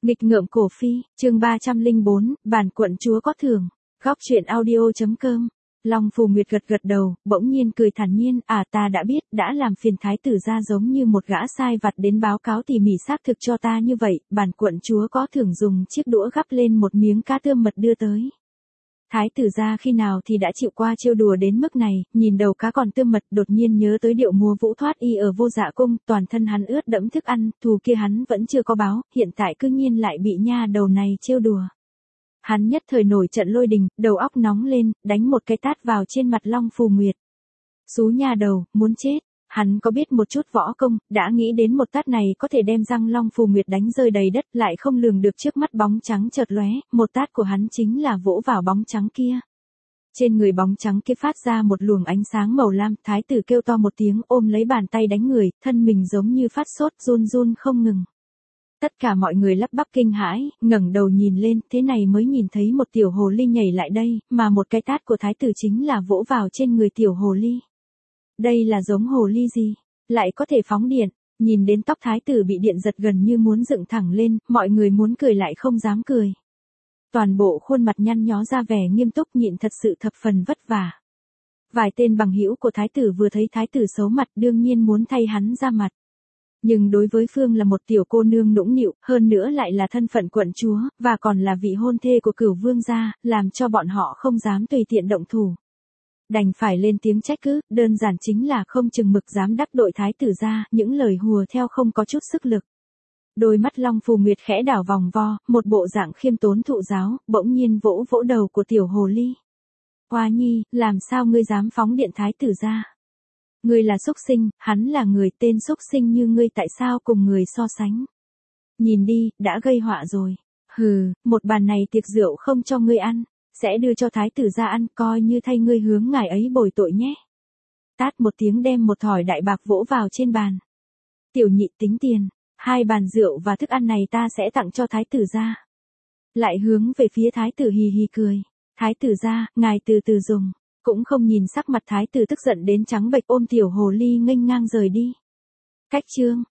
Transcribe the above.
Nghịch ngợm cổ phi, chương 304, bản quận chúa có thưởng. Góc truyện audio.com. Long Phù Nguyệt gật gật đầu, bỗng nhiên cười thản nhiên, ta đã biết, đã làm phiền thái tử gia giống như một gã sai vặt đến báo cáo tỉ mỉ xác thực cho ta như vậy, bản quận chúa có thưởng dùng chiếc đũa gắp lên một miếng cá tươm mật đưa tới. Thái tử gia khi nào thì đã chịu qua trêu đùa đến mức này, nhìn đầu cá còn tươm mật đột nhiên nhớ tới điệu múa vũ thoát y ở Vô Dạ Cung, toàn thân hắn ướt đẫm thức ăn, thù kia hắn vẫn chưa có báo, hiện tại cư nhiên lại bị nha đầu này trêu đùa. Hắn nhất thời nổi trận lôi đình, đầu óc nóng lên, đánh một cái tát vào trên mặt Long Phù Nguyệt. Xú nha đầu, muốn chết. Hắn có biết một chút võ công, đã nghĩ đến một tát này có thể đem răng Long Phù Nguyệt đánh rơi đầy đất, lại không lường được trước mắt bóng trắng chợt lóe, một tát của hắn chính là vỗ vào bóng trắng kia. Trên người bóng trắng kia phát ra một luồng ánh sáng màu lam, thái tử kêu to một tiếng ôm lấy bàn tay đánh người, thân mình giống như phát sốt run run không ngừng. Tất cả mọi người lắp bắp kinh hãi, ngẩng đầu nhìn lên, thế này mới nhìn thấy một tiểu hồ ly nhảy lại đây, mà một cái tát của thái tử chính là vỗ vào trên người tiểu hồ ly. Đây là giống hồ ly gì? Lại có thể phóng điện, nhìn đến tóc thái tử bị điện giật gần như muốn dựng thẳng lên, mọi người muốn cười lại không dám cười. Toàn bộ khuôn mặt nhăn nhó ra vẻ nghiêm túc nhịn thật sự thập phần vất vả. Vài tên bằng hữu của thái tử vừa thấy thái tử xấu mặt đương nhiên muốn thay hắn ra mặt. Nhưng đối với Phương là một tiểu cô nương nũng nịu, hơn nữa lại là thân phận quận chúa, và còn là vị hôn thê của Cửu Vương gia, làm cho bọn họ không dám tùy tiện động thủ. Đành phải lên tiếng trách cứ, đơn giản chính là không chừng mực dám đắc tội thái tử gia, những lời hùa theo không có chút sức lực. Đôi mắt Long Phù Nguyệt khẽ đảo vòng vo, một bộ dạng khiêm tốn thụ giáo, bỗng nhiên vỗ vỗ đầu của tiểu hồ ly. Hoa nhi, làm sao ngươi dám phóng điện thái tử gia? Ngươi là súc sinh, hắn là người, tên súc sinh như ngươi tại sao cùng người so sánh? Nhìn đi, đã gây họa rồi. Hừ, một bàn này tiệc rượu không cho ngươi ăn, sẽ đưa cho thái tử gia ăn, coi như thay ngươi hướng ngài ấy bồi tội nhé. Tát một tiếng đem một thỏi đại bạc vỗ vào trên bàn. Tiểu nhị tính tiền, 2 bàn rượu và thức ăn này ta sẽ tặng cho thái tử gia. Lại hướng về phía thái tử hì hì cười. Thái tử gia, ngài từ từ dùng. Cũng không nhìn sắc mặt thái tử tức giận đến trắng bệch ôm tiểu hồ ly nghênh ngang rời đi. Cách chương